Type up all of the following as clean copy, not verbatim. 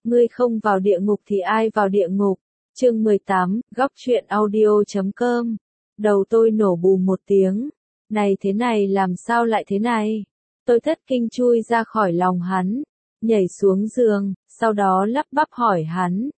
Ngươi không vào địa ngục thì ai vào địa ngục? Chương 18, góc truyện audio.com. Đầu tôi nổ bù một tiếng. Này thế này làm sao lại thế này? Tôi thất kinh chui ra khỏi lòng hắn, nhảy xuống giường, sau đó lắp bắp hỏi hắn.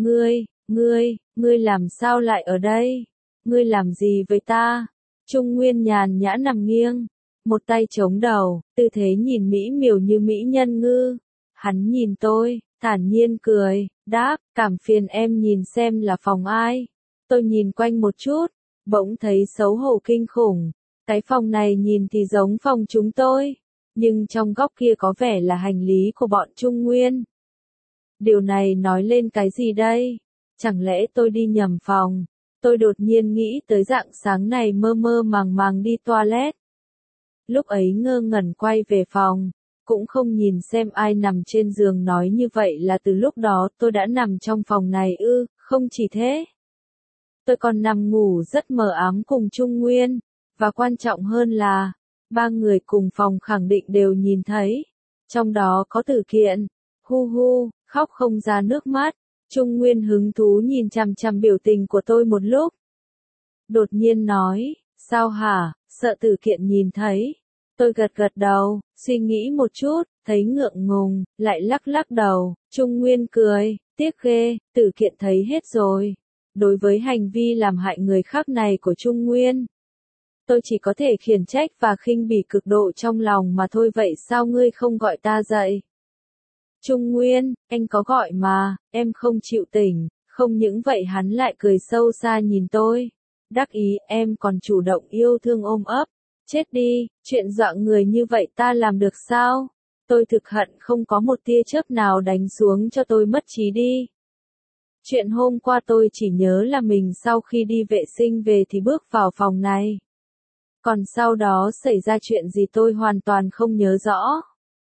Ngươi làm sao lại ở đây? Ngươi làm gì với ta? Trung Nguyên nhàn nhã nằm nghiêng, một tay chống đầu, tư thế nhìn mỹ miều như mỹ nhân ngư. Hắn nhìn tôi, thản nhiên cười, đáp, cảm phiền em nhìn xem là phòng ai. Tôi nhìn quanh một chút, bỗng thấy xấu hổ kinh khủng. Cái phòng này nhìn thì giống phòng chúng tôi, nhưng trong góc kia có vẻ là hành lý của bọn Trung Nguyên. Điều này nói lên cái gì đây? Chẳng lẽ tôi đi nhầm phòng? Tôi đột nhiên nghĩ tới rạng sáng này mơ mơ màng màng đi toilet. Lúc ấy ngơ ngẩn quay về phòng, cũng không nhìn xem ai nằm trên giường, nói như vậy là từ lúc đó tôi đã nằm trong phòng này ư? Không chỉ thế. Tôi còn nằm ngủ rất mờ ám cùng Trung Nguyên, và quan trọng hơn là, ba người cùng phòng khẳng định đều nhìn thấy. Trong đó có Tử Kiện. Hu hu, khóc không ra nước mắt. Trung Nguyên hứng thú nhìn chằm chằm biểu tình của tôi một lúc. Đột nhiên nói, sao hả, sợ Tử Kiện nhìn thấy. Tôi gật gật đầu, suy nghĩ một chút, thấy ngượng ngùng, lại lắc lắc đầu. Trung Nguyên cười, tiếc ghê, Tử Kiện thấy hết rồi. Đối với hành vi làm hại người khác này của Trung Nguyên, tôi chỉ có thể khiển trách và khinh bỉ cực độ trong lòng mà thôi. Vậy sao ngươi không gọi ta dậy? Trung Nguyên, anh có gọi mà, em không chịu tỉnh. Không những vậy hắn lại cười sâu xa nhìn tôi. Đắc ý, em còn chủ động yêu thương ôm ấp. Chết đi, chuyện dọa người như vậy ta làm được sao? Tôi thực hận không có một tia chớp nào đánh xuống cho tôi mất trí đi. Chuyện hôm qua tôi chỉ nhớ là mình sau khi đi vệ sinh về thì bước vào phòng này. Còn sau đó xảy ra chuyện gì tôi hoàn toàn không nhớ rõ.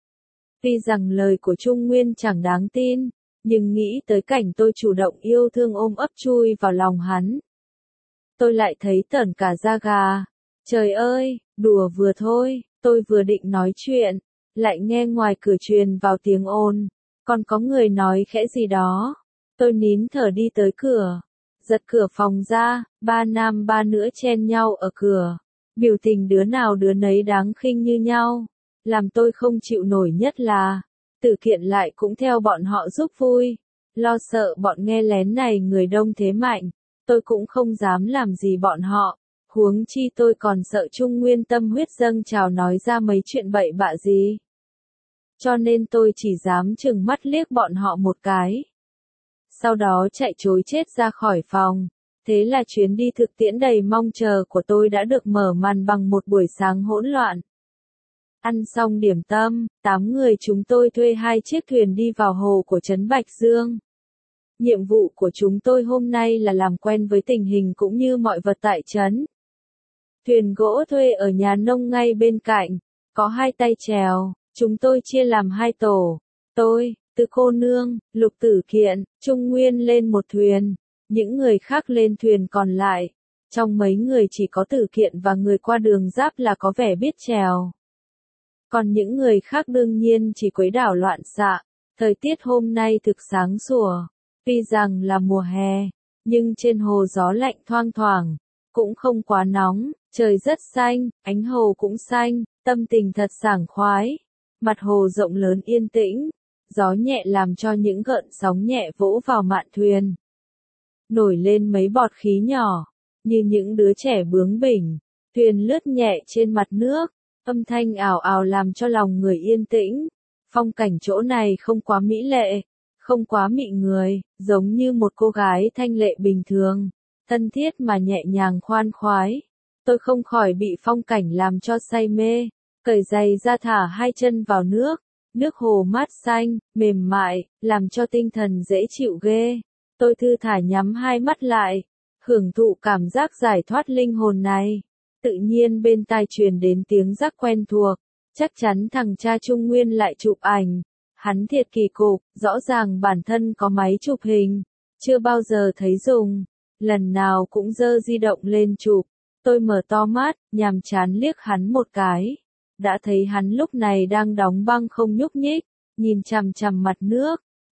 Tuy rằng lời của Trung Nguyên chẳng đáng tin, nhưng nghĩ tới cảnh tôi chủ động yêu thương ôm ấp chui vào lòng hắn, tôi lại thấy tởn cả da gà. Trời ơi, đùa vừa thôi, tôi vừa định nói chuyện, lại nghe ngoài cửa truyền vào tiếng ồn, còn có người nói khẽ gì đó. Tôi nín thở đi tới cửa, giật cửa phòng ra, ba nam ba nữ chen nhau ở cửa. Biểu tình đứa nào đứa nấy đáng khinh như nhau. Làm tôi không chịu nổi nhất là, Tử Kiện lại cũng theo bọn họ giúp vui. Lo sợ bọn nghe lén này người đông thế mạnh, tôi cũng không dám làm gì bọn họ. Huống chi tôi còn sợ Trung Nguyên tâm huyết dâng trào nói ra mấy chuyện bậy bạ gì. Cho nên tôi chỉ dám chừng mắt liếc bọn họ một cái. Sau đó chạy trối chết ra khỏi phòng. Thế là chuyến đi thực tiễn đầy mong chờ của tôi đã được mở màn bằng một buổi sáng hỗn loạn. Ăn xong điểm tâm, 8 người chúng tôi thuê 2 chiếc thuyền đi vào hồ của trấn Bạch Dương. Nhiệm vụ của chúng tôi hôm nay là làm quen với tình hình cũng như mọi vật tại trấn. Thuyền gỗ thuê ở nhà nông ngay bên cạnh, có 2 tay chèo, chúng tôi chia làm 2 tổ. Tôi, Từ cô nương, Lục Tử Kiện, Trung Nguyên lên một thuyền, những người khác lên thuyền còn lại. Trong mấy người chỉ có Tử Kiện và người qua đường giáp là có vẻ biết chèo. Còn những người khác đương nhiên chỉ quấy đảo loạn xạ. Thời tiết hôm nay thực sáng sủa. Tuy rằng là mùa hè, nhưng trên hồ gió lạnh thoang thoảng, cũng không quá nóng, trời rất xanh, ánh hồ cũng xanh, tâm tình thật sảng khoái. Mặt hồ rộng lớn yên tĩnh, gió nhẹ làm cho những gợn sóng nhẹ vỗ vào mạn thuyền. Nổi lên mấy bọt khí nhỏ, như những đứa trẻ bướng bỉnh, thuyền lướt nhẹ trên mặt nước. Âm thanh ảo ảo làm cho lòng người yên tĩnh. Phong cảnh chỗ này không quá mỹ lệ, không quá mị người, giống như một cô gái thanh lệ bình thường, thân thiết mà nhẹ nhàng khoan khoái. Tôi không khỏi bị phong cảnh làm cho say mê, cởi giày ra thả 2 chân vào nước. Nước hồ mát xanh, mềm mại, làm cho tinh thần dễ chịu ghê. Tôi thư thả nhắm 2 mắt lại, hưởng thụ cảm giác giải thoát linh hồn này. Tự nhiên bên tai truyền đến tiếng rắc quen thuộc, chắc chắn thằng cha Trung Nguyên lại chụp ảnh. Hắn thiệt kỳ cục, rõ ràng bản thân có máy chụp hình, chưa bao giờ thấy dùng, lần nào cũng giơ di động lên chụp. Tôi mở to mắt, nhàm chán liếc hắn một cái, đã thấy hắn lúc này đang đóng băng không nhúc nhích, nhìn chằm chằm mặt nước.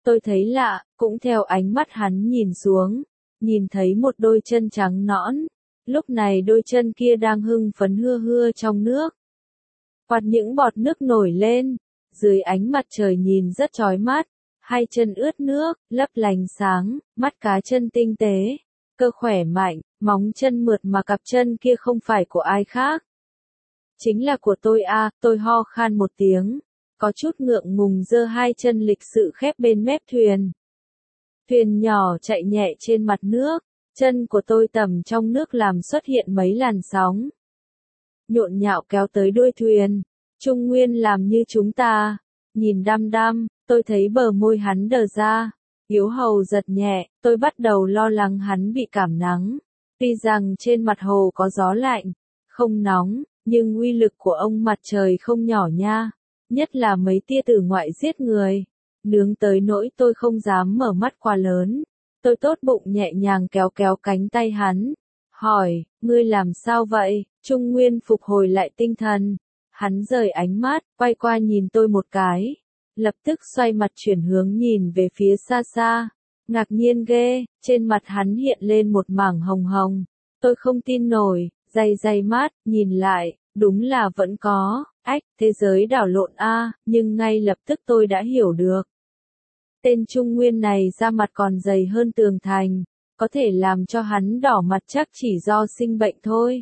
Tôi thấy lạ, cũng theo ánh mắt hắn nhìn xuống, nhìn thấy một đôi chân trắng nõn. Lúc này đôi chân kia đang hưng phấn hưa hưa trong nước. Quạt những bọt nước nổi lên, dưới ánh mặt trời nhìn rất chói mắt, hai chân ướt nước, lấp lánh sáng, mắt cá chân tinh tế, cơ khỏe mạnh, móng chân mượt mà cặp chân kia không phải của ai khác. Chính là của tôi à, tôi ho khan một tiếng, có chút ngượng ngùng giơ hai chân lịch sự khép bên mép thuyền. Thuyền nhỏ chạy nhẹ trên mặt nước, chân của tôi tầm trong nước làm xuất hiện mấy làn sóng. Nhộn nhạo kéo tới đuôi thuyền, Trung Nguyên làm như chúng ta, nhìn đăm đăm, tôi thấy bờ môi hắn đờ ra, yếu hầu giật nhẹ, tôi bắt đầu lo lắng hắn bị cảm nắng. Tuy rằng trên mặt hồ có gió lạnh, không nóng, nhưng uy lực của ông mặt trời không nhỏ nha, nhất là mấy tia tử ngoại giết người, nướng tới nỗi tôi không dám mở mắt quá lớn. Tôi tốt bụng nhẹ nhàng kéo kéo cánh tay hắn, hỏi, ngươi làm sao vậy? Trung Nguyên phục hồi lại tinh thần, hắn rời ánh mắt, quay qua nhìn tôi một cái, lập tức xoay mặt chuyển hướng nhìn về phía xa xa, ngạc nhiên ghê, trên mặt hắn hiện lên một mảng hồng hồng, tôi không tin nổi, day day mắt, nhìn lại, đúng là vẫn có, thế giới đảo lộn a, nhưng ngay lập tức tôi đã hiểu được. Tên Trung Nguyên này da mặt còn dày hơn tường thành, có thể làm cho hắn đỏ mặt chắc chỉ do sinh bệnh thôi.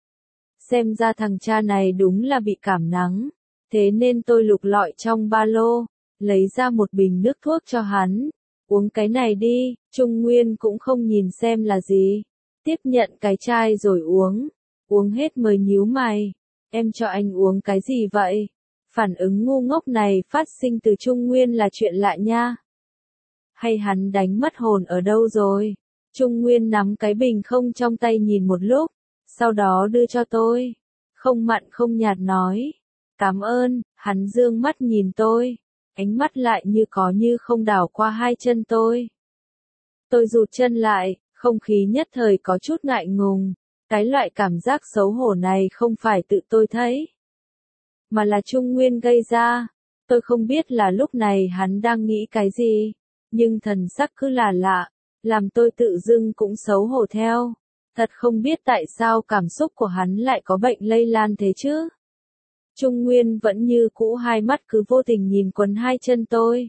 Xem ra thằng cha này đúng là bị cảm nắng, thế nên tôi lục lọi trong ba lô, lấy ra một bình nước thuốc cho hắn. Uống cái này đi, Trung Nguyên cũng không nhìn xem là gì. Tiếp nhận cái chai rồi uống. Uống hết mới nhíu mày. Em cho anh uống cái gì vậy? Phản ứng ngu ngốc này phát sinh từ Trung Nguyên là chuyện lạ nha. Hay hắn đánh mất hồn ở đâu rồi? Trung Nguyên nắm cái bình không trong tay nhìn một lúc, sau đó đưa cho tôi. Không mặn không nhạt nói. Cảm ơn, hắn dương mắt nhìn tôi. Ánh mắt lại như có như không đảo qua hai chân tôi. Tôi rụt chân lại, không khí nhất thời có chút ngại ngùng. Cái loại cảm giác xấu hổ này không phải tự tôi thấy, mà là Trung Nguyên gây ra. Tôi không biết là lúc này hắn đang nghĩ cái gì, nhưng thần sắc cứ là lạ, làm tôi tự dưng cũng xấu hổ theo. Thật không biết tại sao cảm xúc của hắn lại có bệnh lây lan thế chứ. Trung Nguyên vẫn như cũ, hai mắt cứ vô tình nhìn quần hai chân tôi.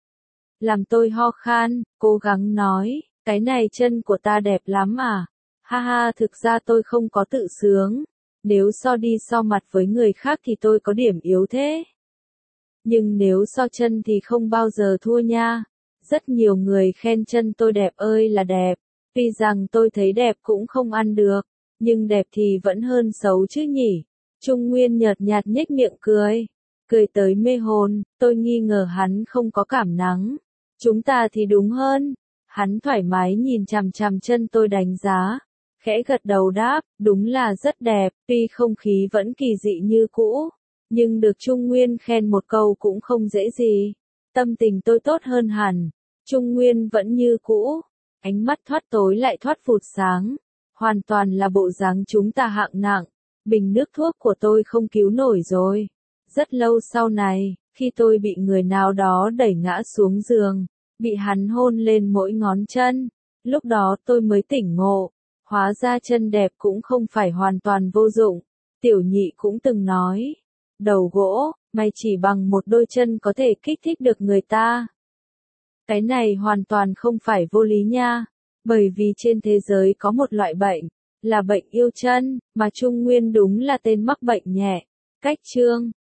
Làm tôi ho khan, cố gắng nói, cái này chân của ta đẹp lắm à. Ha ha, thực ra tôi không có tự sướng. Nếu so đi so mặt với người khác thì tôi có điểm yếu thế. Nhưng nếu so chân thì không bao giờ thua nha. Rất nhiều người khen chân tôi đẹp ơi là đẹp. Tuy rằng tôi thấy đẹp cũng không ăn được, nhưng đẹp thì vẫn hơn xấu chứ nhỉ. Trung Nguyên nhợt nhạt nhếch miệng cười. Cười tới mê hồn, tôi nghi ngờ hắn không có cảm nắng. Chúng ta thì đúng hơn. Hắn thoải mái nhìn chằm chằm chân tôi đánh giá. Khẽ gật đầu đáp, đúng là rất đẹp, tuy không khí vẫn kỳ dị như cũ, nhưng được Trung Nguyên khen một câu cũng không dễ gì. Tâm tình tôi tốt hơn hẳn, Trung Nguyên vẫn như cũ, ánh mắt thoát tối lại thoát phụt sáng, hoàn toàn là bộ dáng chúng ta hạng nặng, bình nước thuốc của tôi không cứu nổi rồi. Rất lâu sau này, khi tôi bị người nào đó đẩy ngã xuống giường, bị hắn hôn lên mỗi ngón chân, lúc đó tôi mới tỉnh ngộ. Hóa ra chân đẹp cũng không phải hoàn toàn vô dụng. Tiểu Nhị cũng từng nói, đầu gỗ, mày chỉ bằng một đôi chân có thể kích thích được người ta. Cái này hoàn toàn không phải vô lý nha, bởi vì trên thế giới có một loại bệnh, là bệnh yêu chân, mà Trung Nguyên đúng là tên mắc bệnh nhẹ. Cách chương